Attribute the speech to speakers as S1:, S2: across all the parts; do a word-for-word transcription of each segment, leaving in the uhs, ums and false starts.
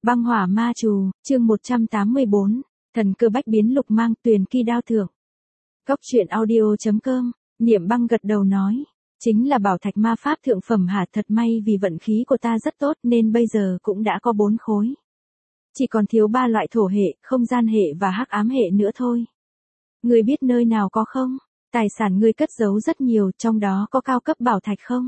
S1: Băng hỏa ma trù, chương một trăm tám mươi bốn, thần cơ bách biến lục mang tuyền kỳ đao thượng. Góc truyện audio chấm com, Niệm Băng gật đầu nói, chính là bảo thạch ma pháp thượng phẩm hả, thật may vì vận khí của ta rất tốt nên bây giờ cũng đã có bốn khối. Chỉ còn thiếu ba loại thổ hệ, không gian hệ và hắc ám hệ nữa thôi. Ngươi biết nơi nào có không? Tài sản ngươi cất giấu rất nhiều, trong đó có cao cấp bảo thạch không?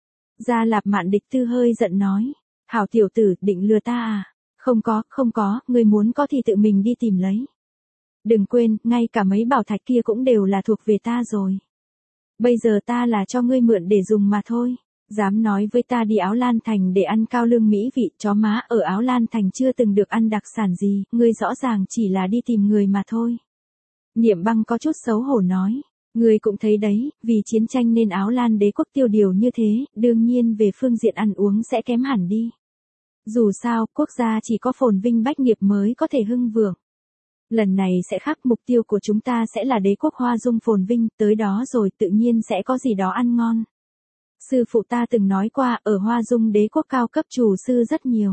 S1: Gia Lạp Mạn Địch Tư hơi giận nói, hảo tiểu tử, định lừa ta à? Không có, không có, ngươi muốn có thì tự mình đi tìm lấy. Đừng quên, ngay cả mấy bảo thạch kia cũng đều là thuộc về ta rồi. Bây giờ ta là cho ngươi mượn để dùng mà thôi. Dám nói với ta đi Áo Lan Thành để ăn cao lương mỹ vị, chó má ở Áo Lan Thành chưa từng được ăn đặc sản gì, ngươi rõ ràng chỉ là đi tìm người mà thôi. Niệm Băng có chút xấu hổ nói, ngươi cũng thấy đấy, vì chiến tranh nên Áo Lan đế quốc tiêu điều như thế, đương nhiên về phương diện ăn uống sẽ kém hẳn đi. Dù sao, quốc gia chỉ có phồn vinh bách nghiệp mới có thể hưng vượng. Lần này sẽ khác, mục tiêu của chúng ta sẽ là đế quốc Hoa Dung phồn vinh, tới đó rồi tự nhiên sẽ có gì đó ăn ngon. Sư phụ ta từng nói qua, ở Hoa Dung đế quốc cao cấp chủ sư rất nhiều.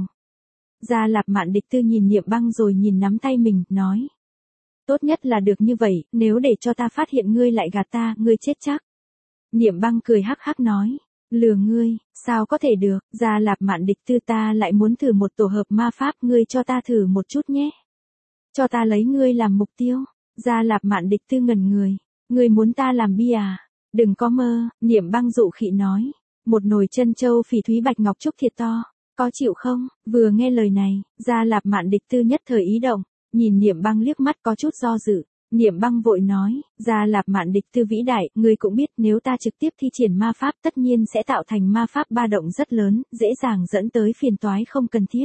S1: Gia Lạp Mạn Địch Tư nhìn Niệm Băng rồi nhìn nắm tay mình, nói. Tốt nhất là được như vậy, nếu để cho ta phát hiện ngươi lại gạt ta, ngươi chết chắc. Niệm Băng cười hắc hắc nói. Lừa ngươi, sao có thể được, Gia Lạp Mạn Địch Tư, ta lại muốn thử một tổ hợp ma pháp, ngươi cho ta thử một chút nhé. Cho ta lấy ngươi làm mục tiêu. Gia Lạp Mạn Địch Tư ngẩn người. Ngươi muốn ta làm bia à? Đừng có mơ, Niệm Băng dụ khị nói. Một nồi chân châu phỉ thúy bạch ngọc trúc thiệt to. Có chịu không? Vừa nghe lời này, Gia Lạp Mạn Địch Tư nhất thời ý động. Nhìn Niệm Băng liếc mắt có chút do dự. Niệm Băng vội nói, Gia Lạp Mạn Địch Tư vĩ đại, ngươi cũng biết nếu ta trực tiếp thi triển ma pháp tất nhiên sẽ tạo thành ma pháp ba động rất lớn, dễ dàng dẫn tới phiền toái không cần thiết.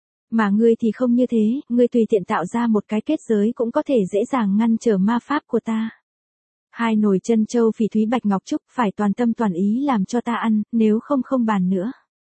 S1: Mà ngươi thì không như thế, ngươi tùy tiện tạo ra một cái kết giới cũng có thể dễ dàng ngăn trở ma pháp của ta. Hai nồi chân châu phỉ thúy bạch ngọc trúc phải toàn tâm toàn ý làm cho ta ăn, nếu không không bàn nữa.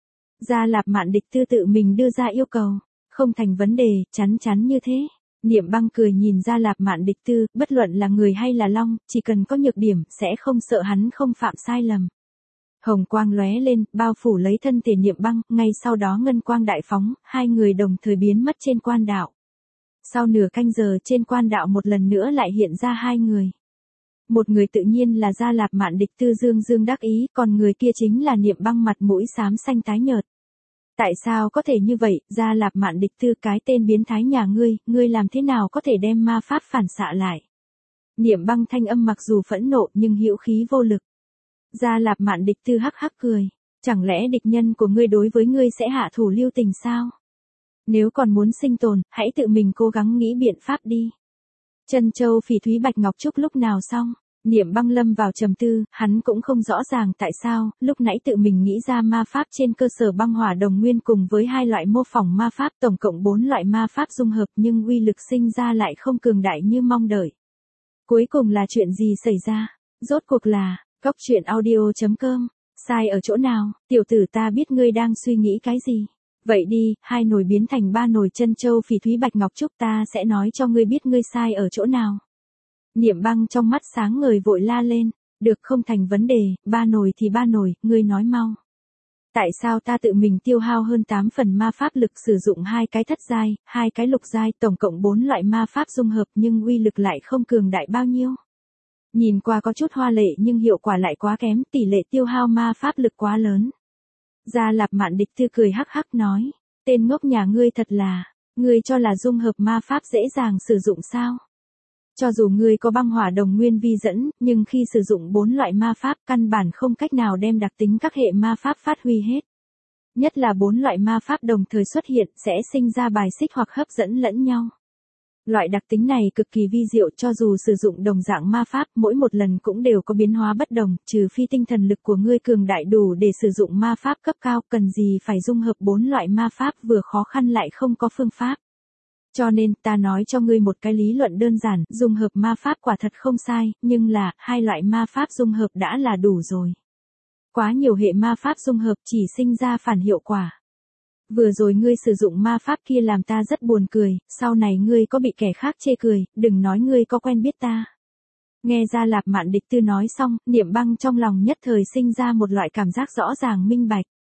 S1: Gia Lạp Mạn Địch Tư tự mình đưa ra yêu cầu, không thành vấn đề, chắn chắn như thế. Niệm Băng cười nhìn Gia Lạp Mạn Địch Tư, bất luận là người hay là long, chỉ cần có nhược điểm, sẽ không sợ hắn không phạm sai lầm. Hồng quang lóe lên, bao phủ lấy thân thể Niệm Băng, ngay sau đó ngân quang đại phóng, hai người đồng thời biến mất trên quan đạo. Sau nửa canh giờ trên quan đạo một lần nữa lại hiện ra hai người. Một người tự nhiên là Gia Lạp Mạn Địch Tư dương dương đắc ý, còn người kia chính là Niệm Băng mặt mũi xám xanh tái nhợt. Tại sao có thể như vậy, Gia Lạp Mạn Địch Tư, cái tên biến thái nhà ngươi, ngươi làm thế nào có thể đem ma pháp phản xạ lại? Niệm Băng thanh âm mặc dù phẫn nộ nhưng hữu khí vô lực. Gia Lạp Mạn Địch Tư hắc hắc cười, chẳng lẽ địch nhân của ngươi đối với ngươi sẽ hạ thủ lưu tình sao? Nếu còn muốn sinh tồn, hãy tự mình cố gắng nghĩ biện pháp đi. Chân châu phỉ thúy bạch ngọc trúc lúc nào xong? Niệm Băng lâm vào trầm tư, hắn cũng không rõ ràng tại sao, lúc nãy tự mình nghĩ ra ma pháp trên cơ sở băng hỏa đồng nguyên cùng với hai loại mô phỏng ma pháp, tổng cộng bốn loại ma pháp dung hợp nhưng uy lực sinh ra lại không cường đại như mong đợi. Cuối cùng là chuyện gì xảy ra? Rốt cuộc là, góc truyện audio chấm com, sai ở chỗ nào? Tiểu tử, ta biết ngươi đang suy nghĩ cái gì. Vậy đi, hai nồi biến thành ba nồi chân châu phỉ thúy bạch ngọc trúc, ta sẽ nói cho ngươi biết ngươi sai ở chỗ nào. Niệm Băng trong mắt sáng ngời vội la lên, được, không thành vấn đề, ba nồi thì ba nồi, ngươi nói mau. Tại sao ta tự mình tiêu hao hơn tám phần ma pháp lực sử dụng hai cái thất giai, hai cái lục giai, tổng cộng bốn loại ma pháp dung hợp nhưng uy lực lại không cường đại bao nhiêu? Nhìn qua có chút hoa lệ nhưng hiệu quả lại quá kém, tỷ lệ tiêu hao ma pháp lực quá lớn. Gia Lạp Mạn Địch Tư cười hắc hắc nói, tên ngốc nhà ngươi thật là, ngươi cho là dung hợp ma pháp dễ dàng sử dụng sao? Cho dù ngươi có băng hỏa đồng nguyên vi dẫn, nhưng khi sử dụng bốn loại ma pháp căn bản không cách nào đem đặc tính các hệ ma pháp phát huy hết. Nhất là bốn loại ma pháp đồng thời xuất hiện sẽ sinh ra bài xích hoặc hấp dẫn lẫn nhau. Loại đặc tính này cực kỳ vi diệu, cho dù sử dụng đồng dạng ma pháp mỗi một lần cũng đều có biến hóa bất đồng, trừ phi tinh thần lực của ngươi cường đại đủ để sử dụng ma pháp cấp cao, cần gì phải dung hợp bốn loại ma pháp vừa khó khăn lại không có phương pháp. Cho nên, ta nói cho ngươi một cái lý luận đơn giản, dung hợp ma pháp quả thật không sai, nhưng là, hai loại ma pháp dung hợp đã là đủ rồi. Quá nhiều hệ ma pháp dung hợp chỉ sinh ra phản hiệu quả. Vừa rồi ngươi sử dụng ma pháp kia làm ta rất buồn cười, sau này ngươi có bị kẻ khác chê cười, đừng nói ngươi có quen biết ta. Nghe Gia Lạp Mạn Địch Tư nói xong, Niệm Băng trong lòng nhất thời sinh ra một loại cảm giác rõ ràng minh bạch.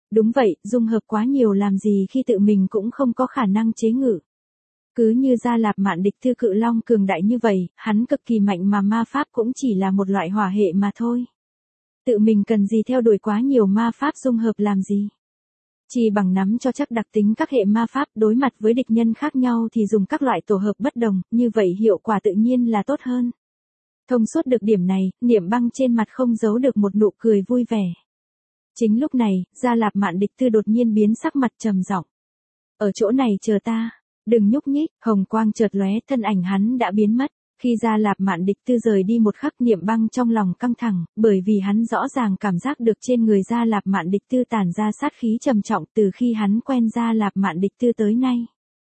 S1: Đúng vậy, dung hợp quá nhiều làm gì khi tự mình cũng không có khả năng chế ngự. Cứ như Gia Lạp Mạn Địch Thư cự long cường đại như vậy, hắn cực kỳ mạnh mà ma pháp cũng chỉ là một loại hỏa hệ mà thôi. Tự mình cần gì theo đuổi quá nhiều ma pháp dung hợp làm gì? Chỉ bằng nắm cho chắc đặc tính các hệ ma pháp đối mặt với địch nhân khác nhau thì dùng các loại tổ hợp bất đồng, như vậy hiệu quả tự nhiên là tốt hơn. Thông suốt được điểm này, Niệm Băng trên mặt không giấu được một nụ cười vui vẻ. Chính lúc này, Gia Lạp Mạn Địch Tư đột nhiên biến sắc mặt trầm giọng. Ở chỗ này chờ ta, đừng nhúc nhích, hồng quang chợt lóe, thân ảnh hắn đã biến mất. Khi Gia Lạp Mạn Địch Tư rời đi một khắc, Niệm Băng trong lòng căng thẳng, bởi vì hắn rõ ràng cảm giác được trên người Gia Lạp Mạn Địch Tư tản ra sát khí trầm trọng từ khi hắn quen Gia Lạp Mạn Địch Tư tới nay.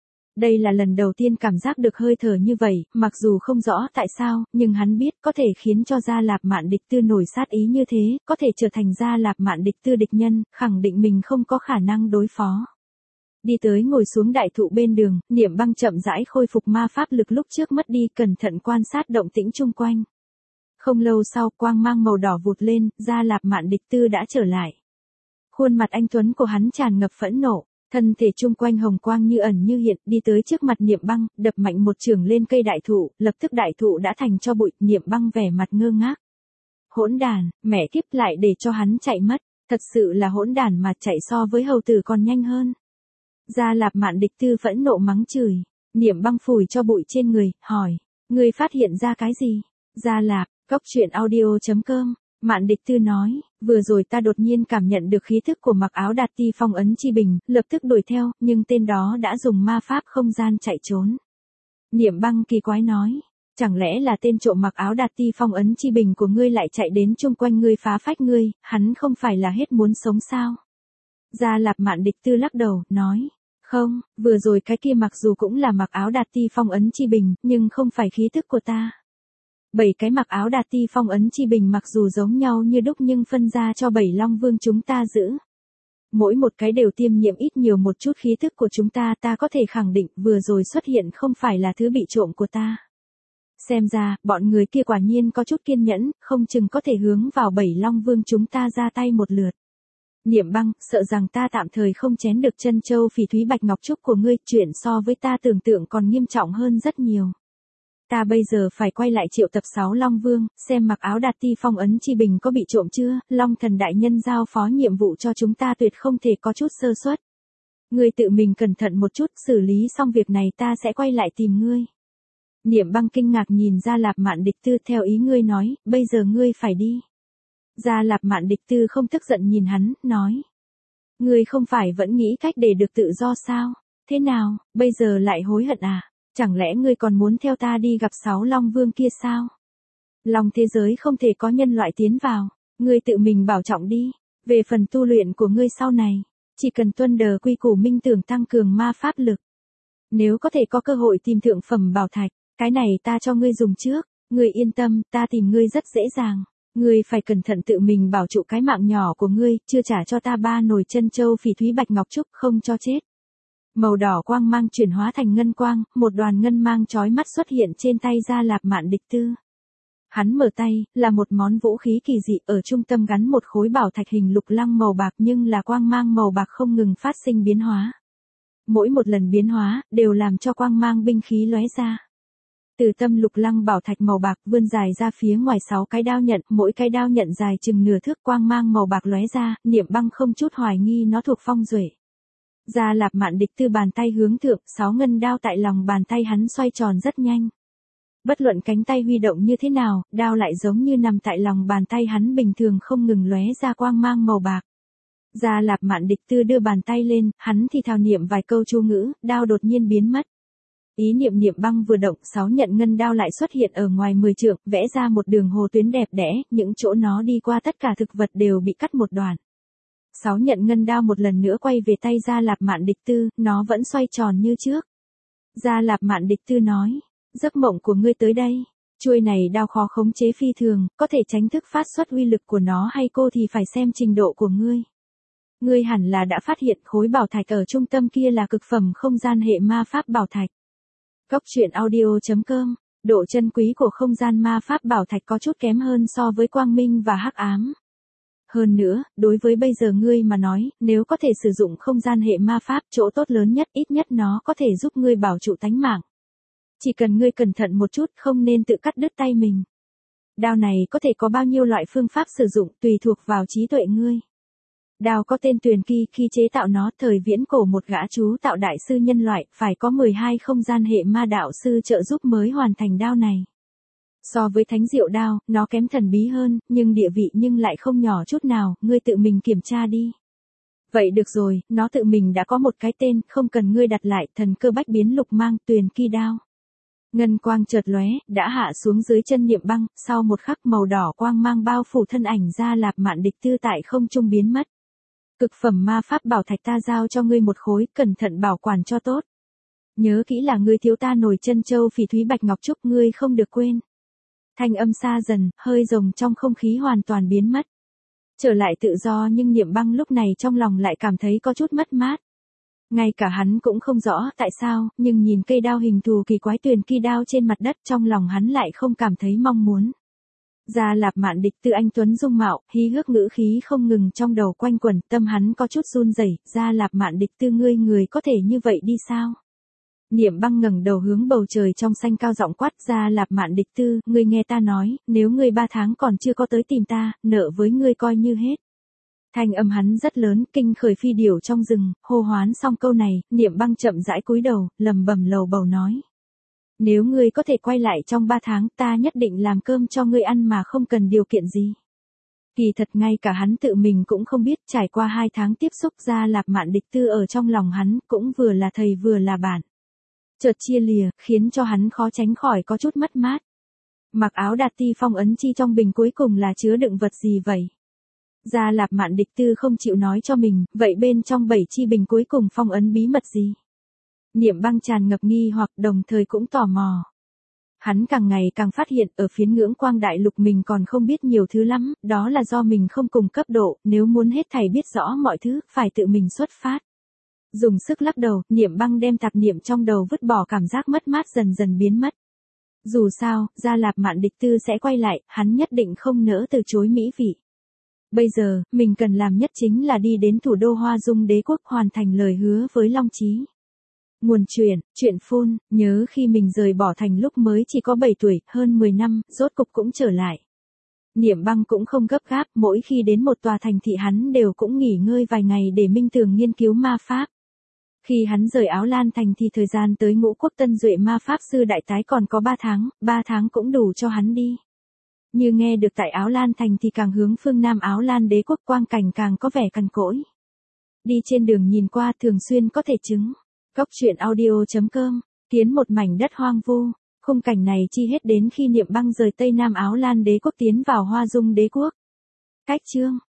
S1: Đây là lần đầu tiên cảm giác được hơi thở như vậy, mặc dù không rõ tại sao, nhưng hắn biết có thể khiến cho Gia Lạp Mạn Địch Tư nổi sát ý như thế, có thể trở thành Gia Lạp Mạn Địch Tư địch nhân, khẳng định mình không có khả năng đối phó. Đi tới ngồi xuống đại thụ bên đường, Niệm Băng chậm rãi khôi phục ma pháp lực lúc trước mất đi, cẩn thận quan sát động tĩnh chung quanh. Không lâu sau, quang mang màu đỏ vụt lên, Gia Lạp Mạn Địch Tư đã trở lại. Khuôn mặt anh tuấn của hắn tràn ngập phẫn nộ, thân thể chung quanh hồng quang như ẩn như hiện, đi tới trước mặt Niệm Băng, đập mạnh một chưởng lên cây đại thụ, lập tức đại thụ đã thành tro bụi. Niệm Băng vẻ mặt ngơ ngác. Hỗn đàn, mẹ kiếp, lại để cho hắn chạy mất, thật sự là hỗn đàn mà, chạy so với hầu tử còn nhanh hơn. Gia Lạp Mạn Địch Tư phẫn nộ mắng chửi. Niệm Băng phủi cho bụi trên người, hỏi, ngươi phát hiện ra cái gì? Gia Lạp, Cốc Truyện Audio chấm com. Mạn Địch Tư nói, vừa rồi ta đột nhiên cảm nhận được khí thức của Mặc Áo Đạt Ti phong ấn chi bình, lập tức đuổi theo, nhưng tên đó đã dùng ma pháp không gian chạy trốn. Niệm Băng kỳ quái nói, chẳng lẽ là tên trộm Mặc Áo Đạt Ti phong ấn chi bình của ngươi lại chạy đến chung quanh ngươi phá phách ngươi, hắn không phải là hết muốn sống sao? Gia Lạp Mạn Địch Tư lắc đầu, nói, không, vừa rồi cái kia mặc dù cũng là Mặc Áo Đạt Ti phong ấn chi bình, nhưng không phải khí thức của ta. Bảy cái Mặc Áo Đạt Ti phong ấn chi bình mặc dù giống nhau như đúc nhưng phân ra cho bảy Long Vương chúng ta giữ. Mỗi một cái đều tiêm nhiễm ít nhiều một chút khí thức của chúng ta, ta có thể khẳng định vừa rồi xuất hiện không phải là thứ bị trộm của ta. Xem ra, bọn người kia quả nhiên có chút kiên nhẫn, không chừng có thể hướng vào bảy Long Vương chúng ta ra tay một lượt. Niệm Băng, sợ rằng ta tạm thời không chén được chân châu phỉ thúy bạch ngọc trúc của ngươi, chuyện so với ta tưởng tượng còn nghiêm trọng hơn rất nhiều. Ta bây giờ phải quay lại triệu tập sáu Long Vương, xem Mặc Áo Đạt Ti phong ấn chi bình có bị trộm chưa, Long Thần đại nhân giao phó nhiệm vụ cho chúng ta tuyệt không thể có chút sơ suất. Ngươi tự mình cẩn thận một chút, xử lý xong việc này ta sẽ quay lại tìm ngươi. Niệm Băng kinh ngạc nhìn Gia Lạp Mạn Địch Tư, theo ý ngươi nói, bây giờ ngươi phải đi. Gia Lạp Mạn Địch Tư không tức giận nhìn hắn, nói. Ngươi không phải vẫn nghĩ cách để được tự do sao? Thế nào, bây giờ lại hối hận à? Chẳng lẽ ngươi còn muốn theo ta đi gặp sáu Long Vương kia sao? Long thế giới không thể có nhân loại tiến vào, ngươi tự mình bảo trọng đi. Về phần tu luyện của ngươi sau này, chỉ cần tuân đờ quy củ minh tưởng tăng cường ma pháp lực. Nếu có thể có cơ hội tìm thượng phẩm bảo thạch, cái này ta cho ngươi dùng trước, ngươi yên tâm, ta tìm ngươi rất dễ dàng. Ngươi phải cẩn thận tự mình bảo trụ cái mạng nhỏ của ngươi, chưa trả cho ta ba nồi chân châu phỉ thúy bạch ngọc trúc, không cho chết. Màu đỏ quang mang chuyển hóa thành ngân quang, một đoàn ngân mang chói mắt xuất hiện trên tay Gia Lạp Mạn Địch Tư. Hắn mở tay, là một món vũ khí kỳ dị, ở trung tâm gắn một khối bảo thạch hình lục lăng màu bạc, nhưng là quang mang màu bạc không ngừng phát sinh biến hóa. Mỗi một lần biến hóa, đều làm cho quang mang binh khí lóe ra. Từ tâm lục lăng bảo thạch màu bạc vươn dài ra phía ngoài sáu cái đao nhận, mỗi cái đao nhận dài chừng nửa thước, quang mang màu bạc lóe ra, Niệm Băng không chút hoài nghi nó thuộc phong duệ. Gia Lạp Mạn Địch Tư bàn tay hướng thượng, sáu ngân đao tại lòng bàn tay hắn xoay tròn rất nhanh. Bất luận cánh tay huy động như thế nào, đao lại giống như nằm tại lòng bàn tay hắn bình thường không ngừng lóe ra quang mang màu bạc. Gia Lạp Mạn Địch Tư đưa bàn tay lên, hắn thì thào niệm vài câu chú ngữ, đao đột nhiên biến mất. Ý niệm Niệm Băng vừa động, sáu nhận ngân đao lại xuất hiện ở ngoài mười trượng, vẽ ra một đường hồ tuyến đẹp đẽ, những chỗ nó đi qua tất cả thực vật đều bị cắt một đoạn. Sáu nhận ngân đao một lần nữa quay về tay Gia Lạp Mạn Địch Tư, nó vẫn xoay tròn như trước. Gia Lạp Mạn Địch Tư nói, giấc mộng của ngươi tới đây, chuôi này đao khó khống chế phi thường, có thể tránh thức phát xuất uy lực của nó hay cô thì phải xem trình độ của ngươi. Ngươi hẳn là đã phát hiện khối bảo thạch ở trung tâm kia là cực phẩm không gian hệ ma pháp bảo thạch. Cốc Truyện Audio chấm com, độ chân quý của không gian ma pháp bảo thạch có chút kém hơn so với quang minh và hắc ám. Hơn nữa, đối với bây giờ ngươi mà nói, nếu có thể sử dụng không gian hệ ma pháp, chỗ tốt lớn nhất, ít nhất nó có thể giúp ngươi bảo trụ tánh mạng. Chỉ cần ngươi cẩn thận một chút, không nên tự cắt đứt tay mình. Đao này có thể có bao nhiêu loại phương pháp sử dụng, tùy thuộc vào trí tuệ ngươi. Đao có tên Tuyền Kỳ, khi chế tạo nó, thời viễn cổ một gã chú tạo đại sư nhân loại, phải có mười hai không gian hệ ma đạo sư trợ giúp mới hoàn thành đao này. So với thánh diệu đao, nó kém thần bí hơn, nhưng địa vị nhưng lại không nhỏ chút nào, ngươi tự mình kiểm tra đi. Vậy được rồi, nó tự mình đã có một cái tên, không cần ngươi đặt lại, thần cơ bách biến lục mang, Tuyền Kỳ đao. Ngân quang chợt lóe, đã hạ xuống dưới chân Niệm Băng, sau một khắc màu đỏ quang mang bao phủ thân ảnh Gia Lạp Mạn Địch Tư tại không trung biến mất. Cực phẩm ma pháp bảo thạch ta giao cho ngươi một khối, cẩn thận bảo quản cho tốt. Nhớ kỹ là ngươi thiếu ta nổi chân châu phỉ thúy bạch ngọc trúc, ngươi không được quên. Thanh âm xa dần, hơi rồng trong không khí hoàn toàn biến mất. Trở lại tự do nhưng Niệm Băng lúc này trong lòng lại cảm thấy có chút mất mát. Ngay cả hắn cũng không rõ tại sao, nhưng nhìn cây đao hình thù kỳ quái Tuyền Kỳ đao trên mặt đất, trong lòng hắn lại không cảm thấy mong muốn. Gia Lạp Mạn Địch Tư anh tuấn dung mạo, hí hước ngữ khí không ngừng trong đầu quanh quẩn, tâm hắn có chút run rẩy. Gia Lạp Mạn Địch Tư, ngươi người có thể như vậy đi sao? Niệm Băng ngẩng đầu hướng bầu trời trong xanh cao giọng quát. Gia Lạp Mạn Địch Tư, ngươi nghe ta nói, nếu ngươi ba tháng còn chưa có tới tìm ta, nợ với ngươi coi như hết. Thanh âm hắn rất lớn, kinh khởi phi điểu trong rừng, hô hoán xong câu này, Niệm Băng chậm rãi cúi đầu, lẩm bẩm lầu bầu nói. Nếu ngươi có thể quay lại trong ba tháng, ta nhất định làm cơm cho ngươi ăn mà không cần điều kiện gì. Kỳ thật ngay cả hắn tự mình cũng không biết, trải qua hai tháng tiếp xúc, Gia Lạp Mạn Địch Tư ở trong lòng hắn, cũng vừa là thầy vừa là bạn. Chợt chia lìa, khiến cho hắn khó tránh khỏi có chút mất mát. Mặc áo đạt ti phong ấn chi trong bình cuối cùng là chứa đựng vật gì vậy? Gia Lạp Mạn Địch Tư không chịu nói cho mình, vậy bên trong bảy chi bình cuối cùng phong ấn bí mật gì? Niệm Băng tràn ngập nghi hoặc đồng thời cũng tò mò. Hắn càng ngày càng phát hiện ở phiến ngưỡng quang đại lục mình còn không biết nhiều thứ lắm, đó là do mình không cùng cấp độ, nếu muốn hết thảy biết rõ mọi thứ, phải tự mình xuất phát. Dùng sức lắc đầu, Niệm Băng đem tạp niệm trong đầu vứt bỏ, cảm giác mất mát dần dần biến mất. Dù sao, Gia Lạp Mạn Địch Tư sẽ quay lại, hắn nhất định không nỡ từ chối mỹ vị. Bây giờ, mình cần làm nhất chính là đi đến thủ đô Hoa Dung Đế quốc hoàn thành lời hứa với Long Chí. Nguồn truyện, truyện phun, nhớ khi mình rời bỏ thành lúc mới chỉ có bảy tuổi, hơn mười năm, rốt cục cũng trở lại. Niệm Băng cũng không gấp gáp, mỗi khi đến một tòa thành thị hắn đều cũng nghỉ ngơi vài ngày để minh tường nghiên cứu ma pháp. Khi hắn rời Áo Lan thành thì thời gian tới Ngũ Quốc Tân Duệ ma pháp sư đại tái còn có ba tháng, ba tháng cũng đủ cho hắn đi. Như nghe được tại Áo Lan thành thì càng hướng phương Nam Áo Lan đế quốc quang cảnh càng có vẻ cằn cỗi. Đi trên đường nhìn qua thường xuyên có thể chứng. Góc truyện audio chấm com, tiến một mảnh đất hoang vu, khung cảnh này chi hết đến khi Niệm Băng rời Tây Nam Áo Lan đế quốc tiến vào Hoa Dung đế quốc. Cách chương